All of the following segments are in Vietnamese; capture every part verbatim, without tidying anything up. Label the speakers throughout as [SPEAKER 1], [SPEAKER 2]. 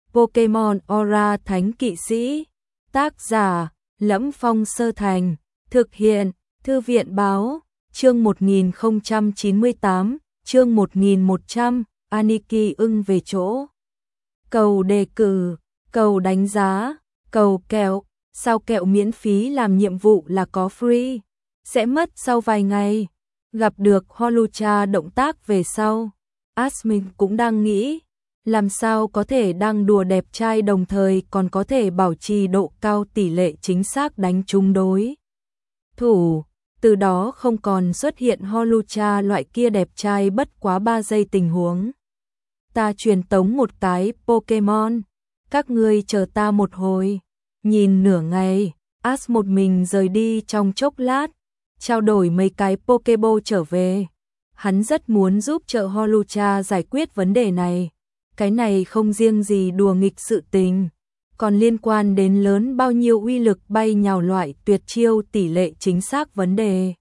[SPEAKER 1] Pokemon Aura Thánh Kỵ Sĩ. Tác giả: Lẫm Phong Sơ Thành. Thực hiện: Thư viện báo. Chương một nghìn không trăm chín mươi tám, chương một nghìn một trăm, Aniki ưng về chỗ. Cầu đề cử, cầu đánh giá, cầu kẹo. Sao kẹo miễn phí làm nhiệm vụ là có free. Sẽ mất sau vài ngày. Gặp được Holucha động tác về sau, Asmin cũng đang nghĩ, làm sao có thể đang đùa đẹp trai đồng thời còn có thể bảo trì độ cao tỷ lệ chính xác đánh trúng đối thủ, từ đó không còn xuất hiện Holucha loại kia đẹp trai bất quá ba giây tình huống. Ta truyền tống một cái Pokemon, các ngươi chờ ta một hồi. Nhìn nửa ngày, As một mình rời đi trong chốc lát, trao đổi mấy cái Pokeball trở về. Hắn rất muốn giúp trợ Holucha giải quyết vấn đề này. Cái này không riêng gì đùa nghịch sự tình, còn liên quan đến lớn bao nhiêu uy lực bay nhào loại tuyệt chiêu tỷ lệ chính xác vấn đề.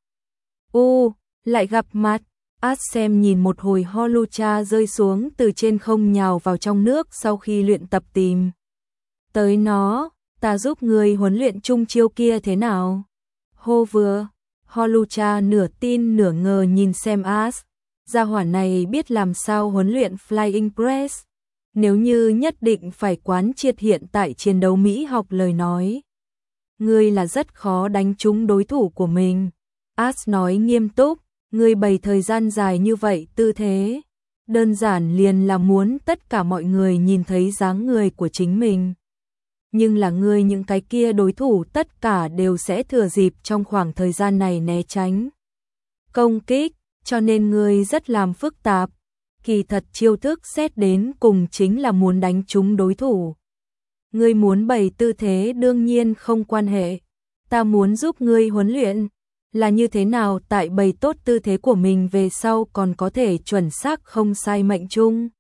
[SPEAKER 1] U, lại gặp mặt. As xem nhìn một hồi Holucha rơi xuống từ trên không nhào vào trong nước sau khi luyện tập tìm tới nó. Ta giúp người huấn luyện chung chiêu kia thế nào? Hô vừa. Holucha nửa tin nửa ngờ nhìn xem As. Gia hỏa này biết làm sao huấn luyện Flying Press. Nếu như nhất định phải quán triệt hiện tại chiến đấu Mỹ học lời nói, ngươi là rất khó đánh trúng đối thủ của mình. As nói nghiêm túc, ngươi bày thời gian dài như vậy tư thế, đơn giản liền là muốn tất cả mọi người nhìn thấy dáng người của chính mình. Nhưng là ngươi những cái kia đối thủ tất cả đều sẽ thừa dịp trong khoảng thời gian này né tránh công kích, cho nên ngươi rất làm phức tạp. Kỳ thật chiêu thức xét đến cùng chính là muốn đánh trúng đối thủ. Ngươi muốn bày tư thế đương nhiên không quan hệ. Ta muốn giúp ngươi huấn luyện là như thế nào tại bày tốt tư thế của mình về sau còn có thể chuẩn xác không sai mệnh trung.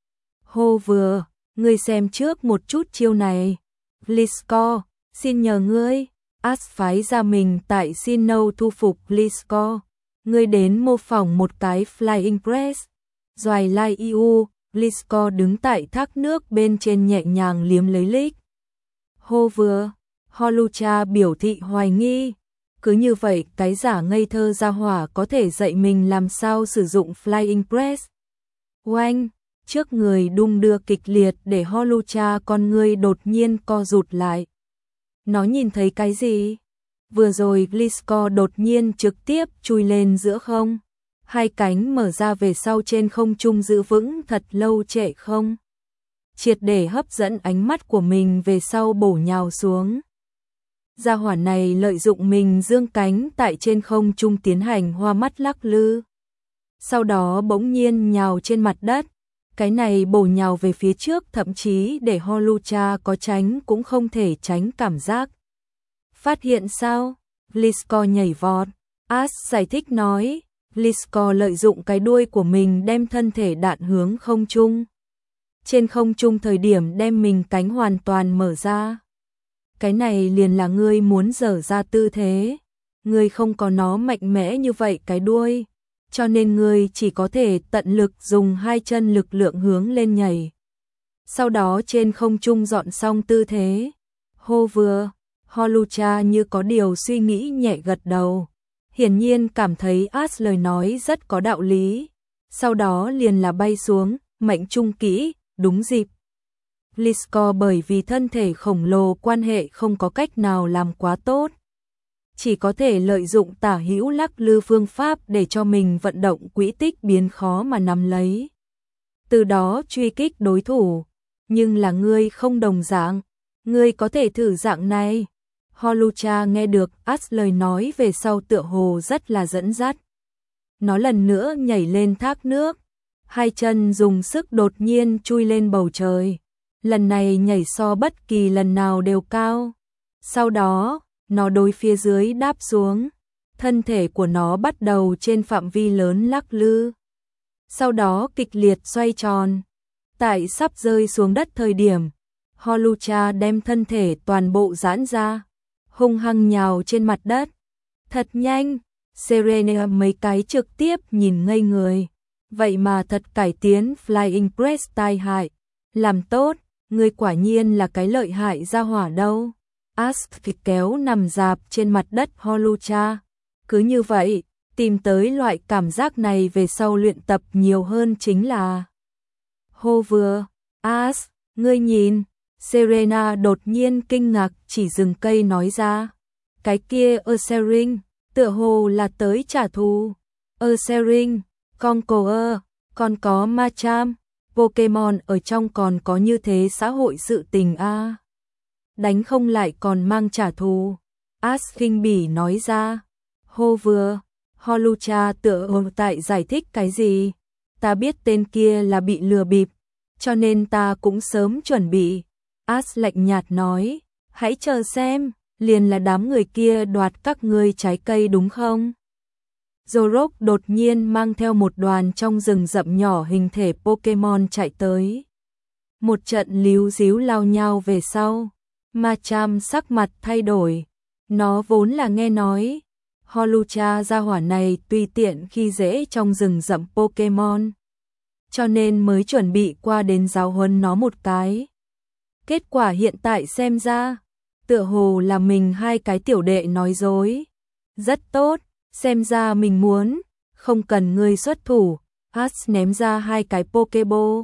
[SPEAKER 1] Hô vừa, ngươi xem trước một chút chiêu này. Gliscor, xin nhờ ngươi. As phái ra mình tại Sinnoh thu phục Gliscor. Ngươi đến mô phỏng một cái Flying Press. Doài Lai Iu, Gliscor đứng tại thác nước bên trên nhẹ nhàng liếm lấy lick. Hô vừa, Holucha biểu thị hoài nghi. Cứ như vậy cái giả ngây thơ ra hỏa có thể dạy mình làm sao sử dụng Flying Press. Oanh, trước người đung đưa kịch liệt để Holucha con ngươi đột nhiên co rụt lại. Nó nhìn thấy cái gì? Vừa rồi Gliscor đột nhiên trực tiếp chui lên giữa không. Hai cánh mở ra về sau trên không trung giữ vững thật lâu trệ không. Triệt để hấp dẫn ánh mắt của mình về sau bổ nhào xuống. Gia hỏa này lợi dụng mình dương cánh tại trên không trung tiến hành hoa mắt lắc lư. Sau đó bỗng nhiên nhào trên mặt đất. Cái này bổ nhào về phía trước thậm chí để Holucha có tránh cũng không thể tránh cảm giác. Phát hiện sao? Gliscor nhảy vọt. As giải thích nói. Gliscor lợi dụng cái đuôi của mình đem thân thể đạn hướng không trung. Trên không trung thời điểm đem mình cánh hoàn toàn mở ra. Cái này liền là ngươi muốn dở ra tư thế. Ngươi không có nó mạnh mẽ như vậy cái đuôi. Cho nên ngươi chỉ có thể tận lực dùng hai chân lực lượng hướng lên nhảy. Sau đó trên không trung dọn xong tư thế. Hô vừa, Holucha như có điều suy nghĩ nhẹ gật đầu. Hiển nhiên cảm thấy As lời nói rất có đạo lý. Sau đó liền là bay xuống, mệnh trung kỹ, đúng dịp. Gliscor bởi vì thân thể khổng lồ quan hệ không có cách nào làm quá tốt. Chỉ có thể lợi dụng tả hữu lắc lư phương pháp để cho mình vận động quỹ tích biến khó mà nắm lấy. Từ đó truy kích đối thủ. Nhưng là ngươi không đồng dạng. Ngươi có thể thử dạng này. Holucha nghe được As lời nói về sau tựa hồ rất là dẫn dắt. Nó lần nữa nhảy lên thác nước. Hai chân dùng sức đột nhiên chui lên bầu trời. Lần này nhảy so bất kỳ lần nào đều cao. Sau đó, nó đối phía dưới đáp xuống. Thân thể của nó bắt đầu trên phạm vi lớn lắc lư. Sau đó kịch liệt xoay tròn. Tại sắp rơi xuống đất thời điểm, Holucha đem thân thể toàn bộ giãn ra. Hung hăng nhào trên mặt đất. Thật nhanh, Serena mấy cái trực tiếp nhìn ngây người. Vậy mà thật cải tiến Flying Press tai hại. Làm tốt, ngươi quả nhiên là cái lợi hại gia hỏa đâu. Ask kéo nằm dạp trên mặt đất Holucha. Cứ như vậy, tìm tới loại cảm giác này về sau luyện tập nhiều hơn chính là. Hô vừa, Ask, ngươi nhìn, Serena đột nhiên kinh ngạc chỉ dừng cây nói ra. Cái kia Ursaring, tựa hồ là tới trả thù. Ursaring, Conqueror, còn có Machamp, Pokemon ở trong còn có như thế xã hội sự tình a. À. Đánh không lại còn mang trả thù. Ash khinh bỉ nói ra. Hô vừa, Holucha tựa hồ tại giải thích cái gì. Ta biết tên kia là bị lừa bịp, cho nên ta cũng sớm chuẩn bị. Ash lạnh nhạt nói, hãy chờ xem, liền là đám người kia đoạt các ngươi trái cây đúng không? Zorok đột nhiên mang theo một đoàn trong rừng rậm nhỏ hình thể Pokemon chạy tới. Một trận líu díu lao nhau về sau, Machamp sắc mặt thay đổi. Nó vốn là nghe nói, Holucha gia hỏa này tùy tiện khi dễ trong rừng rậm Pokemon, cho nên mới chuẩn bị qua đến giáo huấn nó một cái. Kết quả hiện tại xem ra, tựa hồ là mình hai cái tiểu đệ nói dối. Rất tốt, xem ra mình muốn, không cần ngươi xuất thủ. Ash ném ra hai cái Pokeball.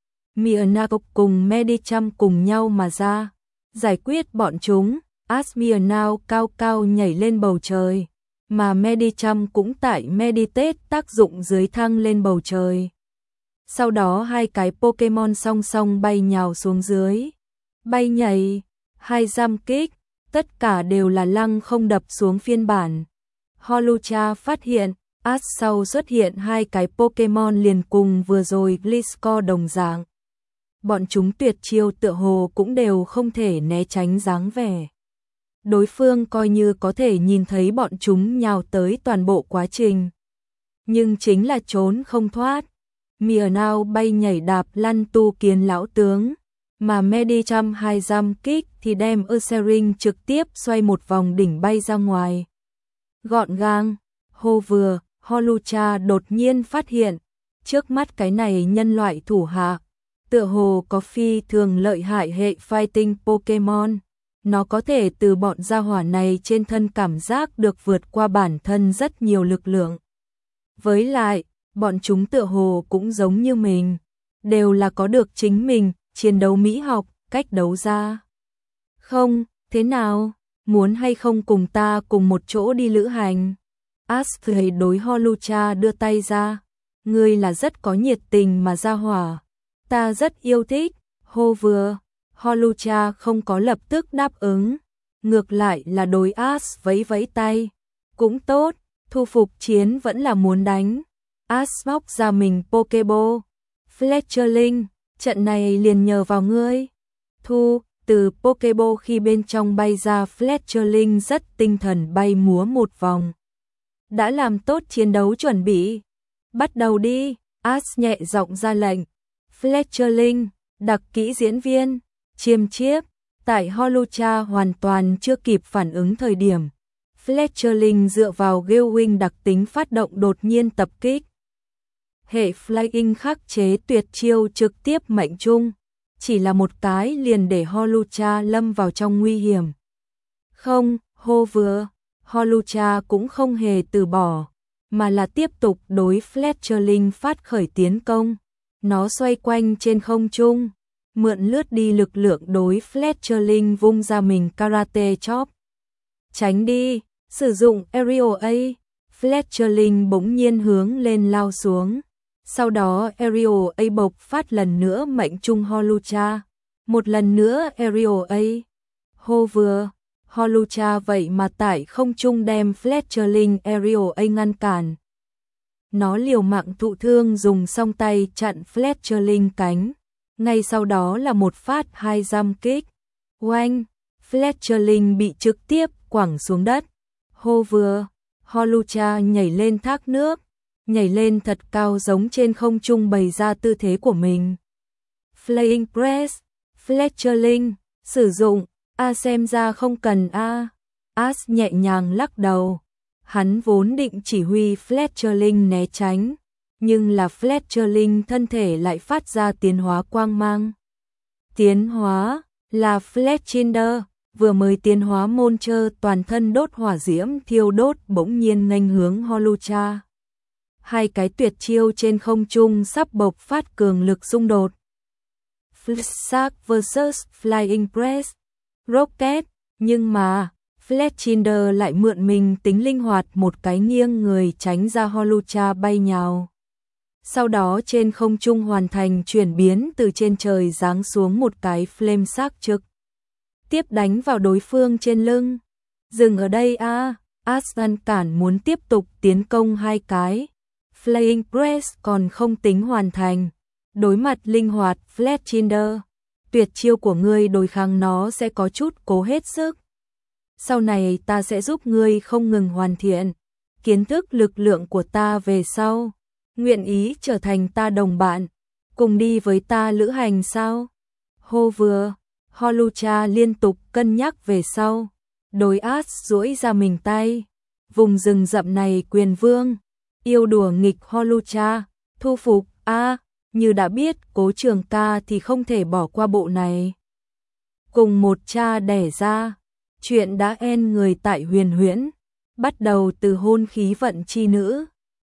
[SPEAKER 1] Mianao cùng Medicham cùng nhau mà ra, giải quyết bọn chúng. Ash Mianao cao cao nhảy lên bầu trời, mà Medicham cũng tại Meditate tác dụng dưới thăng lên bầu trời. Sau đó hai cái Pokemon song song bay nhào xuống dưới. Bay nhảy, hai giam kích, tất cả đều là lăng không đập xuống phiên bản. Holucha phát hiện, Ash sau xuất hiện hai cái Pokemon liền cùng vừa rồi Gliscor đồng dạng. Bọn chúng tuyệt chiêu tựa hồ cũng đều không thể né tránh dáng vẻ. Đối phương coi như có thể nhìn thấy bọn chúng nhào tới toàn bộ quá trình. Nhưng chính là trốn không thoát. Mianao bay nhảy đạp lăn tu kiến lão tướng, mà Medicham hai giam kích thì đem Ursaring trực tiếp xoay một vòng đỉnh bay ra ngoài. Gọn gàng, hô vừa, Holucha đột nhiên phát hiện, trước mắt cái này nhân loại thủ hạ, tựa hồ có phi thường lợi hại hệ fighting Pokemon. Nó có thể từ bọn gia hỏa này trên thân cảm giác được vượt qua bản thân rất nhiều lực lượng. Với lại, bọn chúng tựa hồ cũng giống như mình, đều là có được chính mình, chiến đấu mỹ học, cách đấu ra. Không, thế nào, muốn hay không cùng ta cùng một chỗ đi lữ hành? Ash thấy đối Holucha đưa tay ra, ngươi là rất có nhiệt tình mà gia hỏa, ta rất yêu thích. Hô vừa, Holucha không có lập tức đáp ứng, ngược lại là đối Ash vẫy vẫy tay. Cũng tốt, thu phục chiến vẫn là muốn đánh. Ash móc ra mình Pokeball. Fletcherling, trận này liền nhờ vào ngươi. Thu, từ Pokeball khi bên trong bay ra Fletcherling rất tinh thần bay múa một vòng. Đã làm tốt chiến đấu chuẩn bị. Bắt đầu đi, Ash nhẹ giọng ra lệnh. Fletcherling, đặc kỹ diễn viên, chiêm chiếp, tại Holucha hoàn toàn chưa kịp phản ứng thời điểm. Fletcherling dựa vào Gale đặc tính phát động đột nhiên tập kích. Hệ Flying khắc chế tuyệt chiêu trực tiếp mệnh trung, chỉ là một cái liền để Holucha lâm vào trong nguy hiểm. Không, hô vừa, Holucha cũng không hề từ bỏ, mà là tiếp tục đối Fletcherling phát khởi tiến công. Nó xoay quanh trên không trung, mượn lướt đi lực lượng đối Fletcherling vung ra mình Karate Chop. Tránh đi, sử dụng Aerial A, Fletcherling bỗng nhiên hướng lên lao xuống. Sau đó Aerial A bộc phát lần nữa mệnh trung Holucha. Một lần nữa Aerial A. Hô vừa, Holucha vậy mà tại không trung đem Fletcherling Aerial A ngăn cản. Nó liều mạng thụ thương dùng song tay chặn Fletcherling cánh. Ngay sau đó là một phát hai giam kích. Oanh, Fletcherling bị trực tiếp quẳng xuống đất. Hô vừa, Holucha nhảy lên thác nước, nhảy lên thật cao giống trên không trung bày ra tư thế của mình. Flying Press, Fletcherling, sử dụng, a xem ra không cần a. Ash nhẹ nhàng lắc đầu. Hắn vốn định chỉ huy Fletcherling né tránh, nhưng là Fletcherling thân thể lại phát ra tiến hóa quang mang. Tiến hóa là Fletchinder, vừa mới tiến hóa Monster toàn thân đốt hỏa diễm thiêu đốt bỗng nhiên nghênh hướng Holucha. Hai cái tuyệt chiêu trên không trung sắp bộc phát cường lực xung đột. Flashshark versus Flying Press Rocket, nhưng mà Fletchinder lại mượn mình tính linh hoạt một cái nghiêng người tránh ra Holucha bay nhào. Sau đó trên không trung hoàn thành chuyển biến từ trên trời giáng xuống một cái flame sắc trực. Tiếp đánh vào đối phương trên lưng. Dừng ở đây a à, Aslan cản muốn tiếp tục tiến công hai cái. Flying Press còn không tính hoàn thành. Đối mặt linh hoạt Fletchinder, tuyệt chiêu của ngươi đối kháng nó sẽ có chút cố hết sức. Sau này ta sẽ giúp ngươi không ngừng hoàn thiện kiến thức lực lượng của ta về sau. Nguyện ý trở thành ta đồng bạn, cùng đi với ta lữ hành sao? Hô vừa, Holucha liên tục cân nhắc về sau. Đối át duỗi ra mình tay. Vùng rừng rậm này quyền vương, yêu đùa nghịch Holucha, thu phục, a à, như đã biết Cố Trường Ca thì không thể bỏ qua bộ này. Cùng một cha đẻ ra, chuyện đã en người tại huyền huyễn, bắt đầu từ hôn khí vận chi nữ.